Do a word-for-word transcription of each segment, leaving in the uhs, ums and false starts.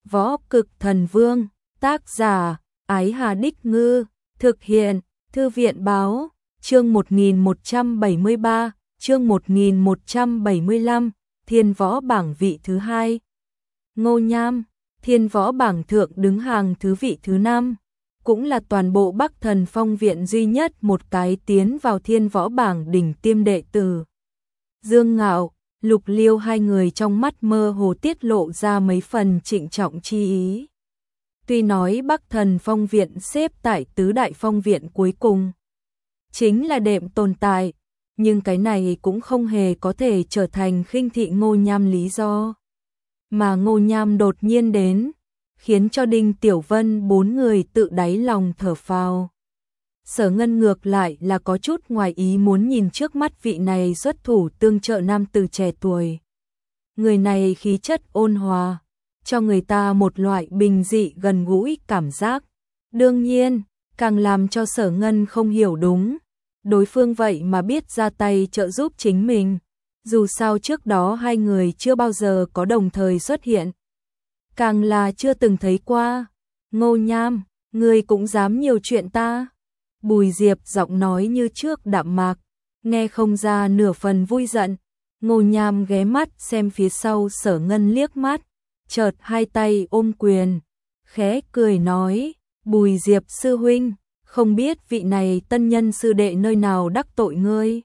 Võ Cực Thần Vương, tác giả, Ái Hà Đích Ngư, thực hiện, Thư viện Báo, chương một nghìn một trăm bảy mươi ba, chương một nghìn một trăm bảy mươi lăm, Thiên Võ bảng vị thứ hai. Ngô Nham, Thiên Võ bảng thượng đứng hàng thứ vị thứ năm, cũng là toàn bộ Bắc Thần Phong viện duy nhất một cái tiến vào Thiên Võ bảng đỉnh tiêm đệ tử. Dương Ngạo, Lục Liêu hai người trong mắt mơ hồ tiết lộ ra mấy phần trịnh trọng chi ý. Tuy nói Bắc Thần Phong viện xếp tại tứ đại phong viện cuối cùng, chính là đệm tồn tại, nhưng cái này cũng không hề có thể trở thành khinh thị Ngô Nham lý do. Mà Ngô Nham đột nhiên đến, khiến cho Đinh Tiểu Vân bốn người tự đáy lòng thở phào. Sở Ngân ngược lại là có chút ngoài ý muốn nhìn trước mắt vị này xuất thủ tương trợ nam tử trẻ tuổi. Người này khí chất ôn hòa, cho người ta một loại bình dị gần gũi cảm giác. Đương nhiên, càng làm cho Sở Ngân không hiểu đúng, đối phương vậy mà biết ra tay trợ giúp chính mình. Dù sao trước đó hai người chưa bao giờ có đồng thời xuất hiện, càng là chưa từng thấy qua. Ngô Nham, ngươi cũng dám nhiều chuyện ta? Bùi Diệp giọng nói như trước đạm mạc, nghe không ra nửa phần vui giận. Ngô Nham ghé mắt xem phía sau Sở Ngân liếc mắt, chợt hai tay ôm quyền, khẽ cười nói, Bùi Diệp sư huynh, không biết vị này tân nhân sư đệ nơi nào đắc tội ngươi.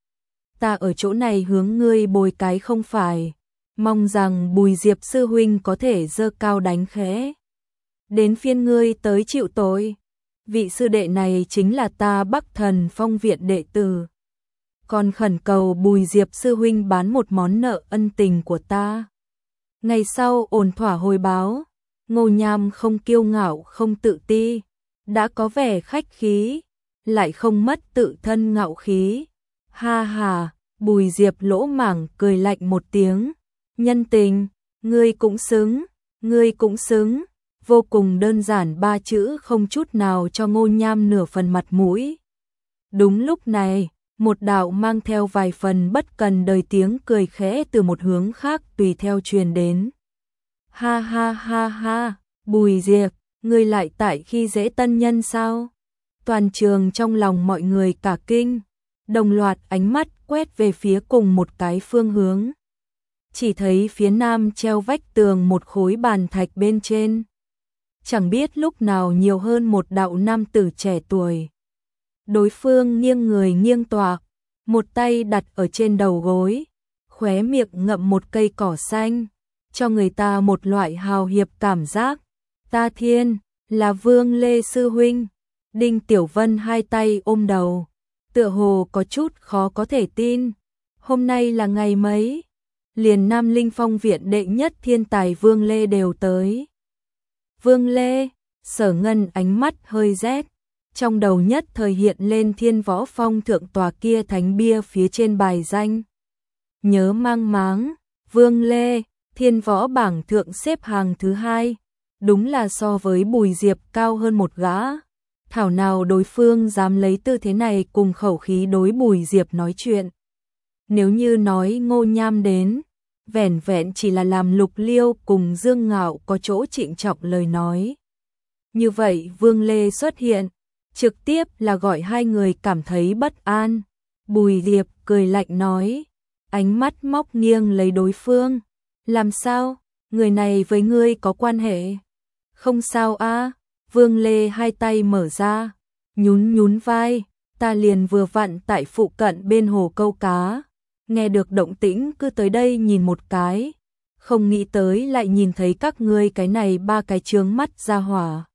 Ta ở chỗ này hướng ngươi bồi cái không phải, mong rằng Bùi Diệp sư huynh có thể giơ cao đánh khẽ. Đến phiên ngươi tới chịu tội. Vị sư đệ này chính là ta Bắc Thần Phong viện đệ tử, còn khẩn cầu Bùi Diệp sư huynh bán một món nợ ân tình của ta. Ngày sau ổn thỏa hồi báo. Ngô Nham không kiêu ngạo không tự ti, đã có vẻ khách khí, lại không mất tự thân ngạo khí. Ha ha, Bùi Diệp lỗ mảng cười lạnh một tiếng, nhân tình, ngươi cũng xứng, ngươi cũng xứng. Vô cùng đơn giản ba chữ không chút nào cho Ngô Nham nửa phần mặt mũi. Đúng lúc này, một đạo mang theo vài phần bất cần đời tiếng cười khẽ từ một hướng khác tùy theo truyền đến. Ha ha ha ha, Bùi Diệp, ngươi lại tại khi dễ tân nhân sao? Toàn trường trong lòng mọi người cả kinh, đồng loạt ánh mắt quét về phía cùng một cái phương hướng. Chỉ thấy phía nam treo vách tường một khối bàn thạch bên trên, chẳng biết lúc nào nhiều hơn một đạo nam tử trẻ tuổi. Đối phương nghiêng người nghiêng tọa, một tay đặt ở trên đầu gối, khóe miệng ngậm một cây cỏ xanh, cho người ta một loại hào hiệp cảm giác. Ta thiên, là Vương Lê sư huynh. Đinh Tiểu Vân hai tay ôm đầu, tựa hồ có chút khó có thể tin. Hôm nay là ngày mấy? Liền Nam Linh Phong viện đệ nhất thiên tài Vương Lê đều tới. Vương Lê, Sở Ngân ánh mắt hơi rét, trong đầu nhất thời hiện lên Thiên Võ Phong thượng tòa kia thánh bia phía trên bài danh. Nhớ mang máng, Vương Lê, Thiên Võ bảng thượng xếp hàng thứ hai, đúng là so với Bùi Diệp cao hơn một gã. Thảo nào đối phương dám lấy tư thế này cùng khẩu khí đối Bùi Diệp nói chuyện. Nếu như nói Ngô Nham đến, vẻn vẹn chỉ là làm Lục Liêu cùng Dương Ngạo có chỗ trịnh trọng lời nói. Như vậy Vương Lê xuất hiện, trực tiếp là gọi hai người cảm thấy bất an. Bùi Diệp cười lạnh nói, ánh mắt móc nghiêng lấy đối phương. Làm sao, người này với ngươi có quan hệ? Không sao a. Vương Lê hai tay mở ra, nhún nhún vai, ta liền vừa vặn tại phụ cận bên hồ câu cá. Nghe được động tĩnh cứ tới đây nhìn một cái, không nghĩ tới lại nhìn thấy các ngươi cái này ba cái chướng mắt ra hỏa.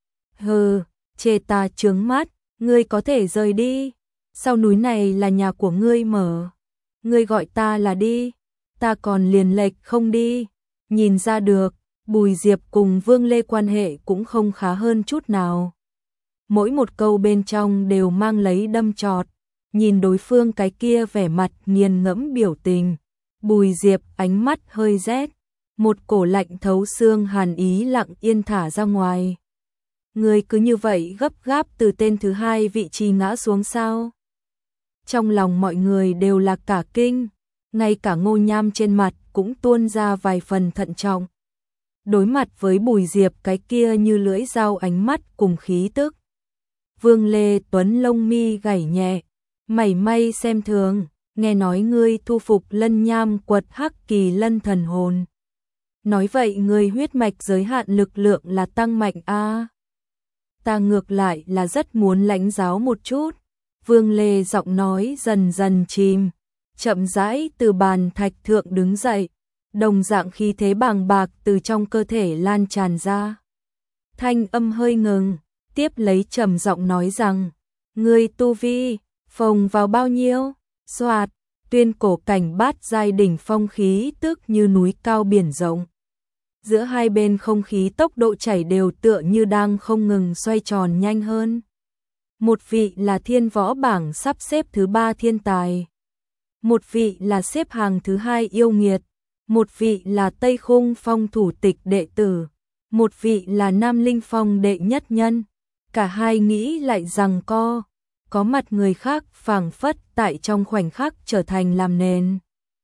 Hừ, chê ta chướng mắt, ngươi có thể rời đi. Sau núi này là nhà của ngươi mở, ngươi gọi ta là đi, ta còn liền lệch không đi. Nhìn ra được, Bùi Diệp cùng Vương Lê quan hệ cũng không khá hơn chút nào. Mỗi một câu bên trong đều mang lấy đâm chọt. Nhìn đối phương cái kia vẻ mặt nghiền ngẫm biểu tình, Bùi Diệp ánh mắt hơi rét, một cổ lạnh thấu xương hàn ý lặng yên thả ra ngoài. Người cứ như vậy gấp gáp từ tên thứ hai vị trí ngã xuống sao? Trong lòng mọi người đều là cả kinh, ngay cả Ngô Nham trên mặt cũng tuôn ra vài phần thận trọng. đối mặt với Bùi Diệp cái kia như lưỡi dao ánh mắt cùng khí tức. Vương Lê Tuấn lông mi gảy nhẹ, mảy may xem thường, nghe nói ngươi thu phục Lân Nham quật Hắc Kỳ Lân thần hồn. Nói vậy ngươi huyết mạch giới hạn lực lượng là tăng mạnh a? À? Ta ngược lại là rất muốn lãnh giáo một chút. Vương Lê giọng nói dần dần chìm, chậm rãi từ bàn thạch thượng đứng dậy, đồng dạng khí thế bàng bạc từ trong cơ thể lan tràn ra. Thanh âm hơi ngừng, tiếp lấy trầm giọng nói rằng, ngươi tu vi, phồng vào bao nhiêu? Soạt, tuyên cổ cảnh bát giai đỉnh phong khí tức như núi cao biển rộng. Giữa hai bên không khí tốc độ chảy đều tựa như đang không ngừng xoay tròn nhanh hơn. Một vị là thiên võ bảng sắp xếp thứ ba thiên tài. Một vị là xếp hàng thứ hai yêu nghiệt. Một vị là Tây Khung Phong thủ tịch đệ tử. Một vị là Nam Linh Phong đệ nhất nhân. Cả hai nghĩ lại rằng co. Có mặt người khác phảng phất tại trong khoảnh khắc trở thành làm nền.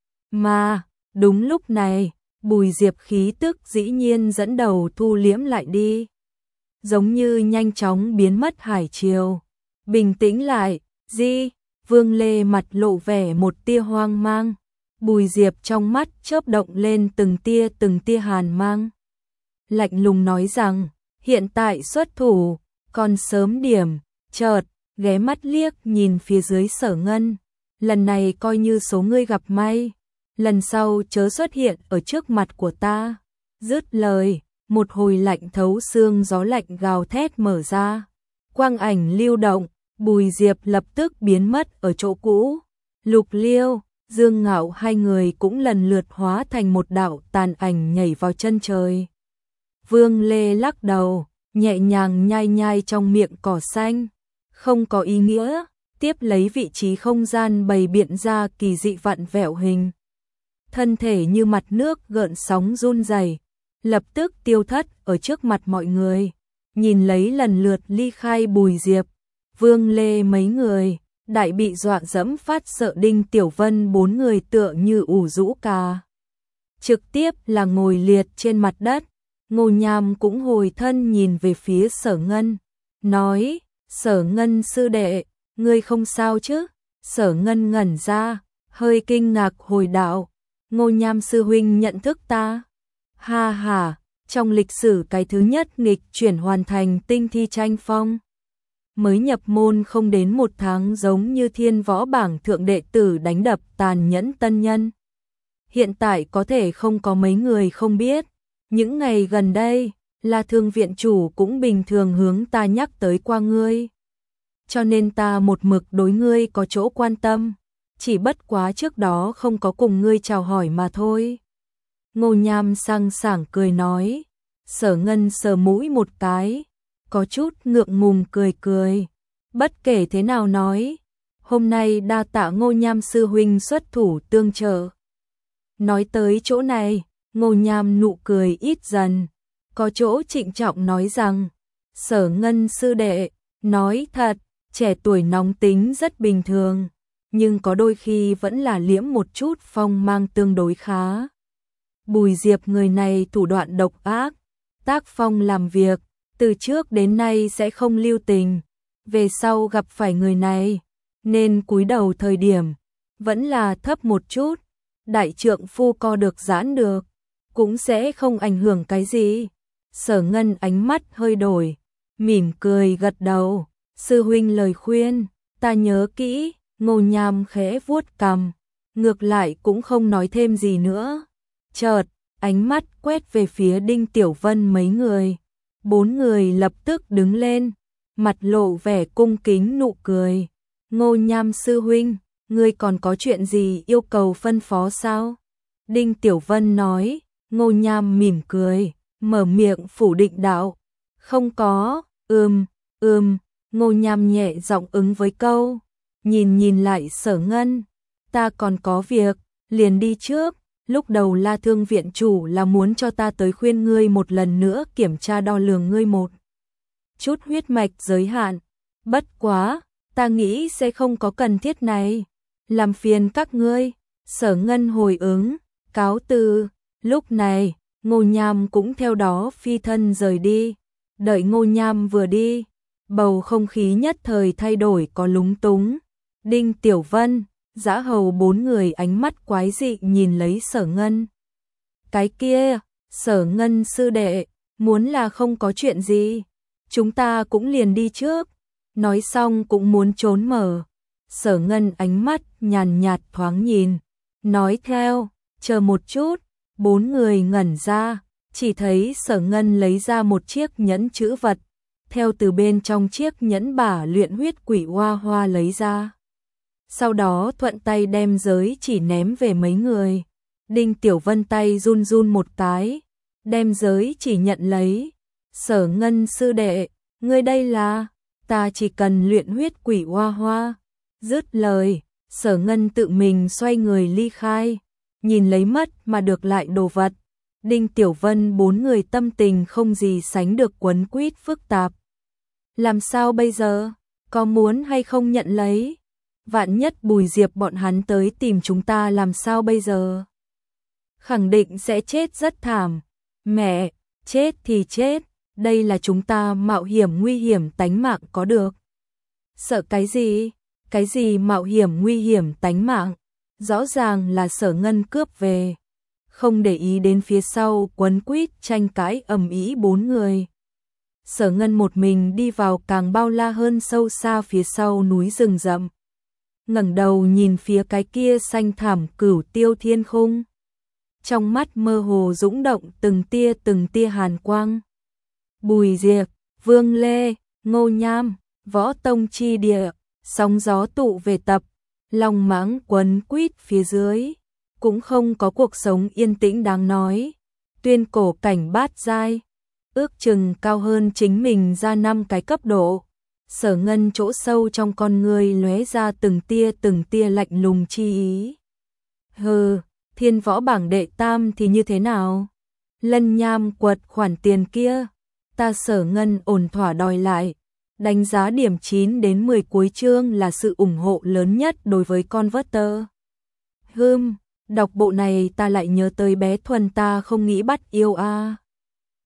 Mà, đúng lúc này, Bùi Diệp khí tức dĩ nhiên dẫn đầu thu liễm lại đi. Giống như nhanh chóng biến mất hải triều. Bình tĩnh lại, di, Vương Lê mặt lộ vẻ một tia hoang mang. Bùi Diệp trong mắt chớp động lên từng tia từng tia hàn mang. Lạnh lùng nói rằng, hiện tại xuất thủ, còn sớm điểm, chợt, ghé mắt liếc nhìn phía dưới Sở Ngân. Lần này coi như số ngươi gặp may. Lần sau chớ xuất hiện ở trước mặt của ta. Dứt lời, một hồi lạnh thấu xương gió lạnh gào thét mở ra. Quang ảnh lưu động, Bùi Diệp lập tức biến mất ở chỗ cũ. Lục Liêu, Dương Ngạo hai người cũng lần lượt hóa thành một đạo tàn ảnh nhảy vào chân trời. Vương Lê lắc đầu, nhẹ nhàng nhai nhai trong miệng cỏ xanh. Không có ý nghĩa, tiếp lấy vị trí không gian bày biện ra kỳ dị vặn vẹo hình. Thân thể như mặt nước gợn sóng run rẩy, lập tức tiêu thất ở trước mặt mọi người. Nhìn lấy lần lượt ly khai Bùi Diệp, Vương Lê mấy người, đại bị dọa dẫm phát sợ Đinh Tiểu Vân bốn người tựa như ủ rũ cà. Trực tiếp là ngồi liệt trên mặt đất. Ngô Nham cũng hồi thân nhìn về phía Sở Ngân, nói, Sở Ngân sư đệ, ngươi không sao chứ? Sở Ngân ngẩn ra, hơi kinh ngạc hồi đạo, Ngô Nham sư huynh nhận thức ta. Ha ha, trong lịch sử cái thứ nhất nghịch chuyển hoàn thành tinh thi tranh phong. Mới nhập môn không đến một tháng giống như thiên võ bảng thượng đệ tử đánh đập tàn nhẫn tân nhân. Hiện tại có thể không có mấy người không biết. Những ngày gần đây, là Thương viện chủ cũng bình thường hướng ta nhắc tới qua ngươi. Cho nên ta một mực đối ngươi có chỗ quan tâm. Chỉ bất quá trước đó không có cùng ngươi chào hỏi mà thôi. Ngô Nham sang sảng cười nói. Sở Ngân sờ mũi một cái, có chút ngượng ngùng cười cười. Bất kể thế nào nói, hôm nay đa tạ Ngô Nham sư huynh xuất thủ tương trợ. Nói tới chỗ này, Ngô Nham nụ cười ít dần, có chỗ trịnh trọng nói rằng, Sở Ngân sư đệ, nói thật, trẻ tuổi nóng tính rất bình thường, nhưng có đôi khi vẫn là liễm một chút phong mang tương đối khá. Bùi Diệp người này thủ đoạn độc ác, tác phong làm việc, từ trước đến nay sẽ không lưu tình, về sau gặp phải người này, nên cúi đầu thời điểm, vẫn là thấp một chút, đại trượng phu co được giãn được, cũng sẽ không ảnh hưởng cái gì. Sở Ngân ánh mắt hơi đổi, mỉm cười gật đầu, sư huynh lời khuyên, ta nhớ kỹ. Ngô Nham khẽ vuốt cằm, ngược lại cũng không nói thêm gì nữa. Chợt, ánh mắt quét về phía Đinh Tiểu Vân mấy người. Bốn người lập tức đứng lên, mặt lộ vẻ cung kính nụ cười. Ngô Nham sư huynh, ngươi còn có chuyện gì yêu cầu phân phó sao? Đinh Tiểu Vân nói. Ngô Nham mỉm cười, mở miệng phủ định đạo. Không có, ừm, ừm, Ngô Nham nhẹ giọng ứng với câu. Nhìn nhìn lại Sở Ngân, ta còn có việc, liền đi trước. Lúc đầu La Thương viện chủ là muốn cho ta tới khuyên ngươi một lần nữa kiểm tra đo lường ngươi một chút huyết mạch giới hạn. Bất quá, ta nghĩ sẽ không có cần thiết này. Làm phiền các ngươi. Sở Ngân hồi ứng, cáo từ. Lúc này, Ngô Nham cũng theo đó phi thân rời đi. Đợi Ngô Nham vừa đi, bầu không khí nhất thời thay đổi có lúng túng. Đinh Tiểu Vân, Dã Hầu bốn người ánh mắt quái dị nhìn lấy Sở Ngân. Cái kia, Sở Ngân sư đệ, muốn là không có chuyện gì, chúng ta cũng liền đi trước. Nói xong cũng muốn trốn mở. Sở Ngân ánh mắt nhàn nhạt thoáng nhìn, nói theo, chờ một chút. Bốn người ngẩn ra, chỉ thấy Sở Ngân lấy ra một chiếc nhẫn chữ vật, theo từ bên trong chiếc nhẫn bả luyện huyết quỷ hoa hoa lấy ra. Sau đó thuận tay đem giới chỉ ném về mấy người. Đinh Tiểu Vân tay run run một cái, đem giới chỉ nhận lấy. Sở Ngân sư đệ, ngươi đây là, ta chỉ cần luyện huyết quỷ hoa hoa. Dứt lời, Sở Ngân tự mình xoay người ly khai, nhìn lấy mất mà được lại đồ vật. Đinh Tiểu Vân bốn người tâm tình không gì sánh được quấn quýt phức tạp. Làm sao bây giờ? Có muốn hay không nhận lấy? Vạn nhất Bùi Diệp bọn hắn tới tìm chúng ta làm sao bây giờ? Khẳng định sẽ chết rất thảm. Mẹ, chết thì chết, đây là chúng ta mạo hiểm nguy hiểm tánh mạng có được. Sợ cái gì? Cái gì mạo hiểm nguy hiểm tánh mạng? Rõ ràng là Sở Ngân cướp về. Không để ý đến phía sau quấn quýt tranh cãi ầm ĩ bốn người. Sở Ngân một mình đi vào càng bao la hơn sâu xa phía sau núi rừng rậm. Ngẩng đầu nhìn phía cái kia xanh thẳm cửu tiêu thiên khung. Trong mắt mơ hồ dũng động từng tia từng tia hàn quang. Bùi Diệp, Vương Lê, Ngô Nham, Võ Tông chi địa, sóng gió tụ về tập, long mãng quấn quýt phía dưới, cũng không có cuộc sống yên tĩnh đáng nói. Tuyên cổ cảnh bát giai, ước chừng cao hơn chính mình ra năm cái cấp độ. Sở Ngân chỗ sâu trong con người lóe ra từng tia từng tia lạnh lùng chi ý. Hừ, thiên võ bảng đệ tam thì như thế nào? Lân Nham quật khoản tiền kia, ta Sở Ngân ổn thỏa đòi lại. Đánh giá điểm chín đến mười cuối chương là sự ủng hộ lớn nhất đối với Converter. Hừm, đọc bộ này ta lại nhớ tới bé Thuần ta không nghĩ bắt yêu a. À.